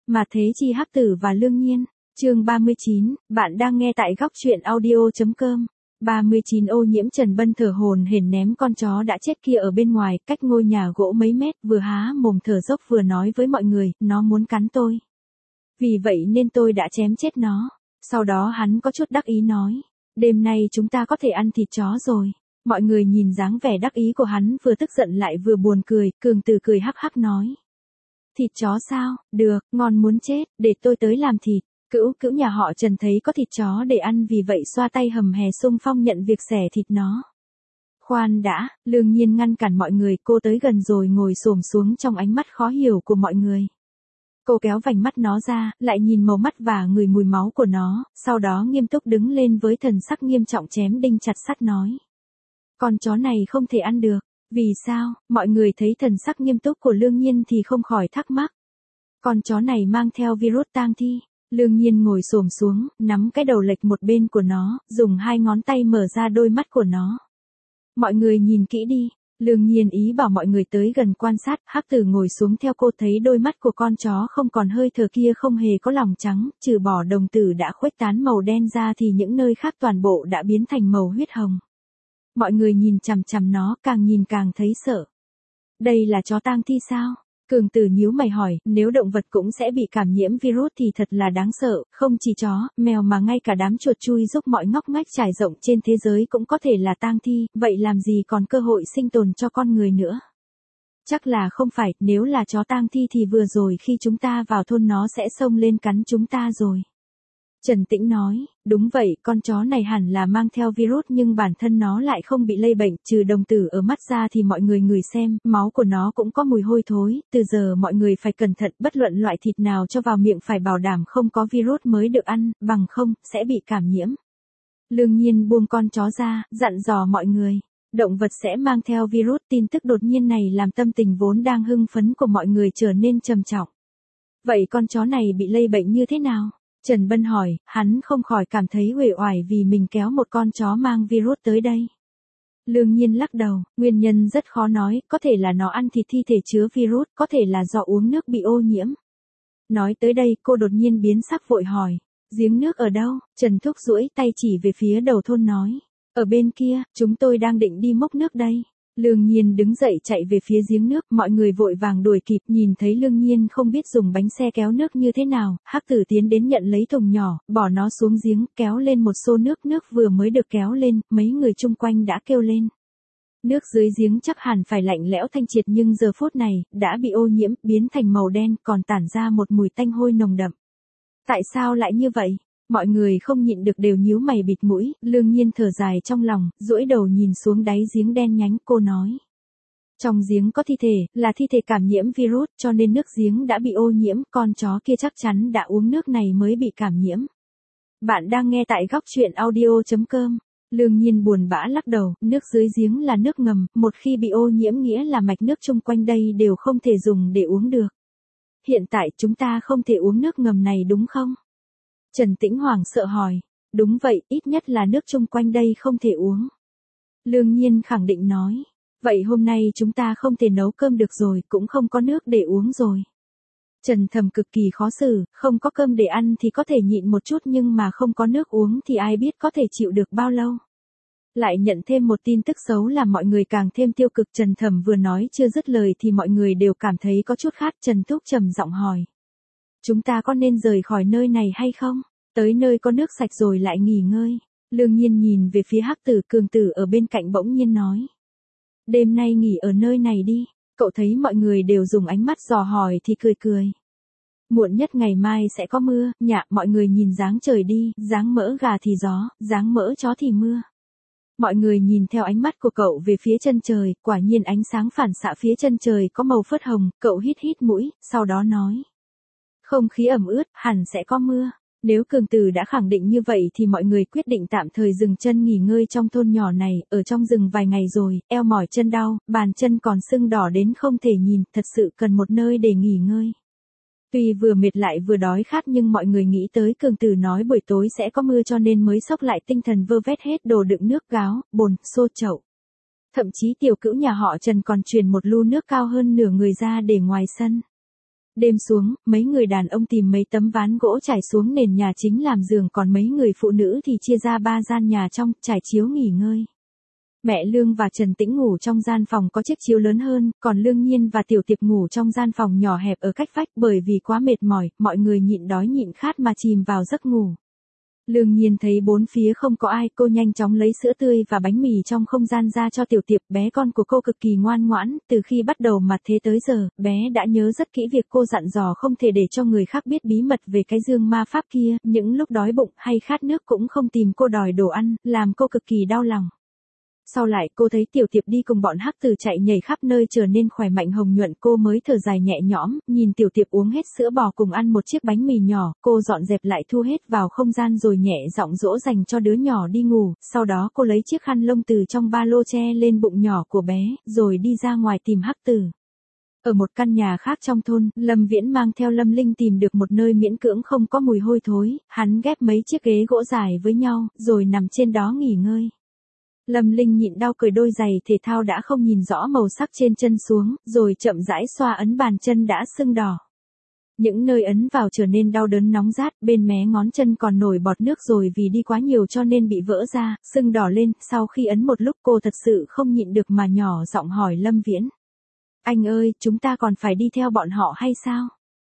Mà thế chi hắc tử và lương nhiên. Chương 39, bạn đang nghe tại góc truyện audio.com. 39 Ô Nhiễm Trần Bân thở hổn hển ném con chó đã chết kia ở bên ngoài, cách ngôi nhà gỗ mấy mét, vừa há mồm thở dốc vừa nói với mọi người, nó muốn cắn tôi. Vì vậy nên tôi đã chém chết nó. Sau đó hắn có chút đắc ý nói, đêm nay chúng ta có thể ăn thịt chó rồi. Mọi người nhìn dáng vẻ đắc ý của hắn vừa tức giận lại vừa buồn cười, Cường Tử cười hắc hắc nói. Thịt chó sao, được, ngon muốn chết, để tôi tới làm thịt. Cữu nhà họ Trần thấy có thịt chó để ăn vì vậy xoa tay hầm hè xung phong nhận việc xẻ thịt nó. Khoan đã, Lương Nhiên ngăn cản mọi người, cô tới gần rồi ngồi xổm xuống trong ánh mắt khó hiểu của mọi người. Cô kéo vành mắt nó ra, lại nhìn màu mắt và ngửi mùi máu của nó, sau đó nghiêm túc đứng lên với thần sắc nghiêm trọng chém đinh chặt sắt nói. Con chó này không thể ăn được. Vì sao? Mọi người thấy thần sắc nghiêm túc của Lương Nhiên thì không khỏi thắc mắc. Con chó này mang theo virus tang thi. Lương Nhiên ngồi xổm xuống, nắm cái đầu lệch một bên của nó, dùng hai ngón tay mở ra đôi mắt của nó. Mọi người nhìn kỹ đi. Lương Nhiên ý bảo mọi người tới gần quan sát, hắc tử ngồi xuống theo cô thấy đôi mắt của con chó không còn hơi thở kia không hề có lòng trắng, trừ bỏ đồng tử đã khuếch tán màu đen ra thì những nơi khác toàn bộ đã biến thành màu huyết hồng. Mọi người nhìn chằm chằm nó, càng nhìn càng thấy sợ. Đây là chó tang thi sao? Cường Tử nhíu mày hỏi, nếu động vật cũng sẽ bị cảm nhiễm virus thì thật là đáng sợ, không chỉ chó, mèo mà ngay cả đám chuột chui giúp mọi ngóc ngách trải rộng trên thế giới cũng có thể là tang thi, vậy làm gì còn cơ hội sinh tồn cho con người nữa? Chắc là không phải, nếu là chó tang thi thì vừa rồi khi chúng ta vào thôn nó sẽ xông lên cắn chúng ta rồi. Trần Tĩnh nói, đúng vậy, con chó này hẳn là mang theo virus nhưng bản thân nó lại không bị lây bệnh, trừ đồng tử ở mắt ra thì mọi người ngửi xem, máu của nó cũng có mùi hôi thối, từ giờ mọi người phải cẩn thận, bất luận loại thịt nào cho vào miệng phải bảo đảm không có virus mới được ăn, bằng không, sẽ bị cảm nhiễm. Lương Nhiên buông con chó ra, dặn dò mọi người, động vật sẽ mang theo virus, tin tức đột nhiên này làm tâm tình vốn đang hưng phấn của mọi người trở nên trầm trọng. Vậy con chó này bị lây bệnh như thế nào? Trần Bân hỏi, hắn không khỏi cảm thấy uể oải vì mình kéo một con chó mang virus tới đây. Lương Nhiên lắc đầu, nguyên nhân rất khó nói, có thể là nó ăn thịt thi thể chứa virus, có thể là do uống nước bị ô nhiễm. Nói tới đây, cô đột nhiên biến sắc vội hỏi, giếng nước ở đâu? Trần Thúc duỗi tay chỉ về phía đầu thôn nói, ở bên kia, chúng tôi đang định đi múc nước đây. Lương Nhiên đứng dậy chạy về phía giếng nước, mọi người vội vàng đuổi kịp, nhìn thấy Lương Nhiên không biết dùng bánh xe kéo nước như thế nào, hắc tử tiến đến nhận lấy thùng nhỏ, bỏ nó xuống giếng, kéo lên một xô nước, nước vừa mới được kéo lên, mấy người chung quanh đã kêu lên. Nước dưới giếng chắc hẳn phải lạnh lẽo thanh triệt nhưng giờ phút này, đã bị ô nhiễm, biến thành màu đen, còn tản ra một mùi tanh hôi nồng đậm. Tại sao lại như vậy? Mọi người không nhịn được đều nhíu mày bịt mũi, Lương Nhiên thở dài trong lòng, duỗi đầu nhìn xuống đáy giếng đen nhánh, cô nói. Trong giếng có thi thể, là thi thể cảm nhiễm virus, cho nên nước giếng đã bị ô nhiễm, con chó kia chắc chắn đã uống nước này mới bị cảm nhiễm. Bạn đang nghe tại góc truyện audio.com. Lương Nhiên buồn bã lắc đầu, nước dưới giếng là nước ngầm, một khi bị ô nhiễm nghĩa là mạch nước chung quanh đây đều không thể dùng để uống được. Hiện tại chúng ta không thể uống nước ngầm này đúng không? Trần Tĩnh hoảng sợ hỏi, đúng vậy, ít nhất là nước chung quanh đây không thể uống. Lương Nhiên khẳng định nói, vậy hôm nay chúng ta không thể nấu cơm được rồi, cũng không có nước để uống rồi. Trần Thầm cực kỳ khó xử, không có cơm để ăn thì có thể nhịn một chút nhưng mà không có nước uống thì ai biết có thể chịu được bao lâu. Lại nhận thêm một tin tức xấu làm mọi người càng thêm tiêu cực. Trần Thầm vừa nói chưa dứt lời thì mọi người đều cảm thấy có chút khát. Trần Thúc trầm giọng hỏi, chúng ta có nên rời khỏi nơi này hay không? Tới nơi có nước sạch rồi lại nghỉ ngơi. Lương Nhiên nhìn về phía hắc tử. Cường Tử ở bên cạnh bỗng nhiên nói, đêm nay nghỉ ở nơi này đi. Cậu thấy mọi người đều dùng ánh mắt dò hỏi thì cười cười. Muộn nhất ngày mai sẽ có mưa, nhạ, mọi người nhìn dáng trời đi, dáng mỡ gà thì gió, dáng mỡ chó thì mưa. Mọi người nhìn theo ánh mắt của cậu về phía chân trời, quả nhiên ánh sáng phản xạ phía chân trời có màu phớt hồng, cậu hít hít mũi, sau đó nói. Không khí ẩm ướt, hẳn sẽ có mưa. Nếu Cường Tử đã khẳng định như vậy thì mọi người quyết định tạm thời dừng chân nghỉ ngơi trong thôn nhỏ này, ở trong rừng vài ngày rồi, eo mỏi chân đau, bàn chân còn sưng đỏ đến không thể nhìn, thật sự cần một nơi để nghỉ ngơi. Tuy vừa mệt lại vừa đói khát nhưng mọi người nghĩ tới Cường Tử nói buổi tối sẽ có mưa cho nên mới xốc lại tinh thần vơ vét hết đồ đựng nước gáo, bồn, xô chậu. Thậm chí tiểu cữu nhà họ Trần còn truyền một lu nước cao hơn nửa người ra để ngoài sân. Đêm xuống, mấy người đàn ông tìm mấy tấm ván gỗ trải xuống nền nhà chính làm giường, còn mấy người phụ nữ thì chia ra 3 gian nhà trong, trải chiếu nghỉ ngơi. Mẹ Lương và Trần Tĩnh ngủ trong gian phòng có chiếc chiếu lớn hơn, còn Lương Nhiên và Tiểu Tiệp ngủ trong gian phòng nhỏ hẹp ở cách vách, bởi vì quá mệt mỏi, mọi người nhịn đói nhịn khát mà chìm vào giấc ngủ. Lương Nhiên thấy bốn phía không có ai, cô nhanh chóng lấy sữa tươi và bánh mì trong không gian ra cho Tiểu Tiệp, bé con của cô cực kỳ ngoan ngoãn, từ khi bắt đầu mặt thế tới giờ, bé đã nhớ rất kỹ việc cô dặn dò không thể để cho người khác biết bí mật về cái dương ma pháp kia, những lúc đói bụng hay khát nước cũng không tìm cô đòi đồ ăn, làm cô cực kỳ đau lòng. Sau lại cô thấy Tiểu Tiệp đi cùng bọn hắc tử chạy nhảy khắp nơi trở nên khỏe mạnh hồng nhuận, cô mới thở dài nhẹ nhõm, nhìn Tiểu Tiệp uống hết sữa bò cùng ăn một chiếc bánh mì nhỏ, cô dọn dẹp lại thu hết vào không gian rồi nhẹ giọng dỗ dành cho đứa nhỏ đi ngủ, sau đó cô lấy chiếc khăn lông từ trong ba lô che lên bụng nhỏ của bé, rồi đi ra ngoài tìm hắc tử. Ở một căn nhà khác trong thôn, Lâm Viễn mang theo Lâm Linh tìm được một nơi miễn cưỡng không có mùi hôi thối, hắn ghép mấy chiếc ghế gỗ dài với nhau, rồi nằm trên đó nghỉ ngơi. Lâm Linh nhịn đau cởi đôi giày thể thao đã không nhìn rõ màu sắc trên chân xuống, rồi chậm rãi xoa ấn bàn chân đã sưng đỏ. Những nơi ấn vào trở nên đau đớn nóng rát, bên mé ngón chân còn nổi bọt nước rồi vì đi quá nhiều cho nên bị vỡ ra, sưng đỏ lên, sau khi ấn một lúc cô thật sự không nhịn được mà nhỏ giọng hỏi Lâm Viễn. Anh ơi, chúng ta còn phải đi theo bọn họ hay sao?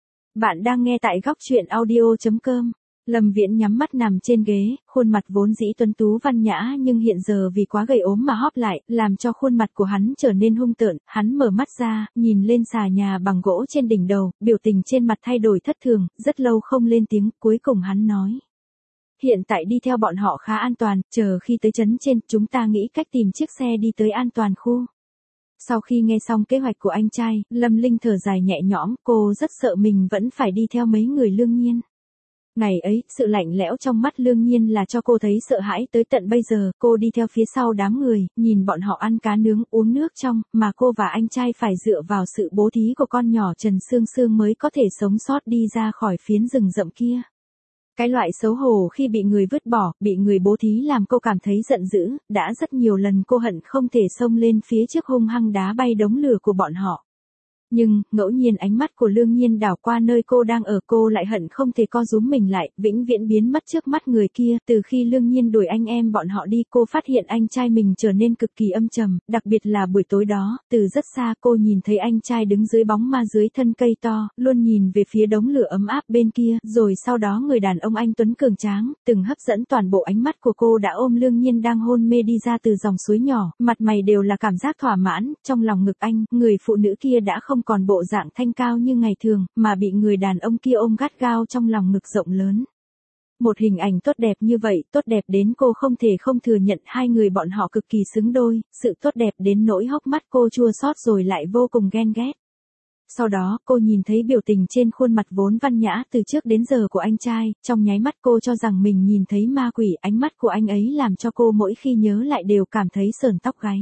Bạn đang nghe tại góc truyện audio.com. Lâm Viễn nhắm mắt nằm trên ghế, khuôn mặt vốn dĩ tuấn tú văn nhã nhưng hiện giờ vì quá gầy ốm mà hóp lại, làm cho khuôn mặt của hắn trở nên hung tợn, hắn mở mắt ra, nhìn lên xà nhà bằng gỗ trên đỉnh đầu, biểu tình trên mặt thay đổi thất thường, rất lâu không lên tiếng, cuối cùng hắn nói. Hiện tại đi theo bọn họ khá an toàn, chờ khi tới trấn trên, chúng ta nghĩ cách tìm chiếc xe đi tới an toàn khu. Sau khi nghe xong kế hoạch của anh trai, Lâm Linh thở dài nhẹ nhõm, cô rất sợ mình vẫn phải đi theo mấy người Lương Nhiên. Ngày ấy, sự lạnh lẽo trong mắt Lương Nhiên là cho cô thấy sợ hãi tới tận bây giờ, cô đi theo phía sau đám người, nhìn bọn họ ăn cá nướng, uống nước trong, mà cô và anh trai phải dựa vào sự bố thí của con nhỏ Trần Sương Sương mới có thể sống sót đi ra khỏi phiến rừng rậm kia. Cái loại xấu hổ khi bị người vứt bỏ, bị người bố thí làm cô cảm thấy giận dữ, đã rất nhiều lần cô hận không thể xông lên phía trước hung hăng đá bay đống lửa của bọn họ. Nhưng, ngẫu nhiên ánh mắt của Lương Nhiên đảo qua nơi cô đang ở, cô lại hận không thể co rúm mình lại, vĩnh viễn biến mất trước mắt người kia. Từ khi Lương Nhiên đuổi anh em bọn họ đi, cô phát hiện anh trai mình trở nên cực kỳ âm trầm, đặc biệt là buổi tối đó, từ rất xa cô nhìn thấy anh trai đứng dưới bóng ma dưới thân cây to, luôn nhìn về phía đống lửa ấm áp bên kia, rồi sau đó người đàn ông anh tuấn cường tráng, từng hấp dẫn toàn bộ ánh mắt của cô đã ôm Lương Nhiên đang hôn mê đi ra từ dòng suối nhỏ, mặt mày đều là cảm giác thỏa mãn, trong lòng ngực anh, người phụ nữ kia đã không còn bộ dạng thanh cao như ngày thường, mà bị người đàn ông kia ôm gắt gao trong lòng ngực rộng lớn. Một hình ảnh tốt đẹp như vậy, tốt đẹp đến cô không thể không thừa nhận hai người bọn họ cực kỳ xứng đôi, sự tốt đẹp đến nỗi hốc mắt cô chua xót rồi lại vô cùng ghen ghét. Sau đó, cô nhìn thấy biểu tình trên khuôn mặt vốn văn nhã từ trước đến giờ của anh trai, trong nháy mắt cô cho rằng mình nhìn thấy ma quỷ, ánh mắt của anh ấy làm cho cô mỗi khi nhớ lại đều cảm thấy sởn tóc gáy.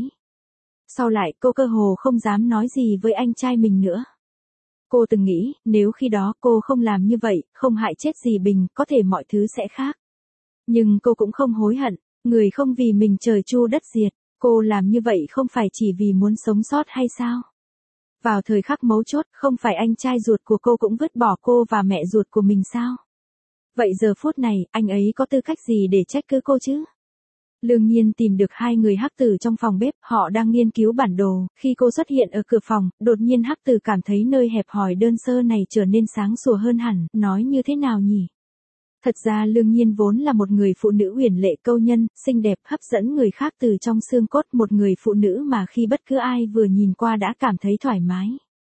Sau lại cô cơ hồ không dám nói gì với anh trai mình nữa. Cô từng nghĩ, nếu khi đó cô không làm như vậy, không hại chết gì Bình, có thể mọi thứ sẽ khác. Nhưng cô cũng không hối hận, người không vì mình trời chu đất diệt, cô làm như vậy không phải chỉ vì muốn sống sót hay sao? Vào thời khắc mấu chốt, không phải anh trai ruột của cô cũng vứt bỏ cô và mẹ ruột của mình sao? Vậy giờ phút này, anh ấy có tư cách gì để trách cứ cô chứ? Lương Nhiên tìm được hai người hắc tử trong phòng bếp, họ đang nghiên cứu bản đồ, khi cô xuất hiện ở cửa phòng, đột nhiên hắc tử cảm thấy nơi hẹp hòi đơn sơ này trở nên sáng sủa hơn hẳn, nói như thế nào nhỉ? Thật ra Lương Nhiên vốn là một người phụ nữ uyển lệ câu nhân, xinh đẹp hấp dẫn người khác từ trong xương cốt, một người phụ nữ mà khi bất cứ ai vừa nhìn qua đã cảm thấy thoải mái.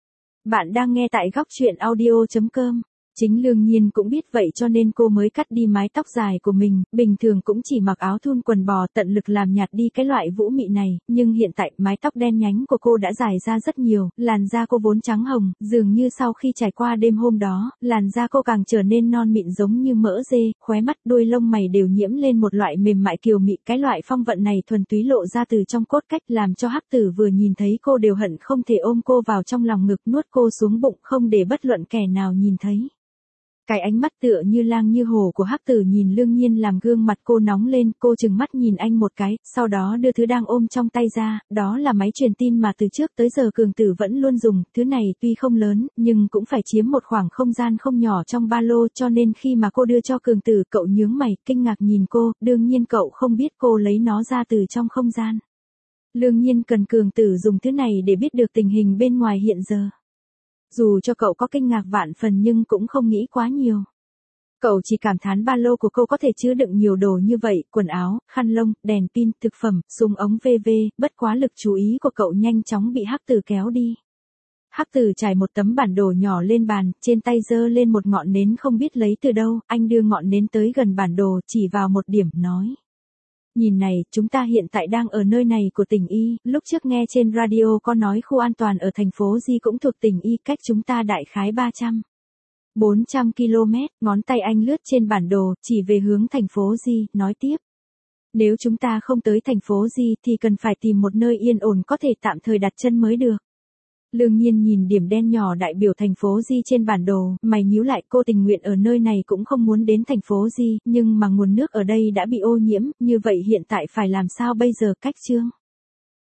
Bạn đang nghe tại góc truyện audio.com. Chính Lương Nhiên cũng biết vậy cho nên cô mới cắt đi mái tóc dài của mình, bình thường cũng chỉ mặc áo thun quần bò tận lực làm nhạt đi cái loại vũ mị này, nhưng hiện tại mái tóc đen nhánh của cô đã dài ra rất nhiều, làn da cô vốn trắng hồng, dường như sau khi trải qua đêm hôm đó, làn da cô càng trở nên non mịn giống như mỡ dê, khóe mắt đuôi lông mày đều nhiễm lên một loại mềm mại kiều mị, cái loại phong vận này thuần túy lộ ra từ trong cốt cách làm cho hắc tử vừa nhìn thấy cô đều hận không thể ôm cô vào trong lòng ngực nuốt cô xuống bụng không để bất luận kẻ nào nhìn thấy. Cái ánh mắt tựa như lang như hổ của Hắc Tử nhìn Lương Nhiên làm gương mặt cô nóng lên, cô trừng mắt nhìn anh một cái, sau đó đưa thứ đang ôm trong tay ra, đó là máy truyền tin mà từ trước tới giờ Cường Tử vẫn luôn dùng, thứ này tuy không lớn, nhưng cũng phải chiếm một khoảng không gian không nhỏ trong ba lô, cho nên khi mà cô đưa cho Cường Tử, cậu nhướng mày, kinh ngạc nhìn cô, đương nhiên cậu không biết cô lấy nó ra từ trong không gian. Lương Nhiên cần Cường Tử dùng thứ này để biết được tình hình bên ngoài hiện giờ. Dù cho cậu có kinh ngạc vạn phần nhưng cũng không nghĩ quá nhiều. Cậu chỉ cảm thán ba lô của cô có thể chứa đựng nhiều đồ như vậy, quần áo, khăn lông, đèn pin, thực phẩm, súng ống v.v. Bất quá lực chú ý của cậu nhanh chóng bị Hắc Tử kéo đi. Hắc Tử trải một tấm bản đồ nhỏ lên bàn, trên tay giơ lên một ngọn nến không biết lấy từ đâu, anh đưa ngọn nến tới gần bản đồ, chỉ vào một điểm, nói. Nhìn này, chúng ta hiện tại đang ở nơi này của tỉnh Y, lúc trước nghe trên radio có nói khu an toàn ở thành phố Di cũng thuộc tỉnh Y, cách chúng ta đại khái 400 km, ngón tay anh lướt trên bản đồ, chỉ về hướng thành phố Di, nói tiếp. Nếu chúng ta không tới thành phố Di thì cần phải tìm một nơi yên ổn có thể tạm thời đặt chân mới được. Lương Nhiên nhìn điểm đen nhỏ đại biểu thành phố Di trên bản đồ, mày nhíu lại, cô tình nguyện ở nơi này cũng không muốn đến thành phố Di, nhưng mà nguồn nước ở đây đã bị ô nhiễm, như vậy hiện tại phải làm sao bây giờ, cách Trương?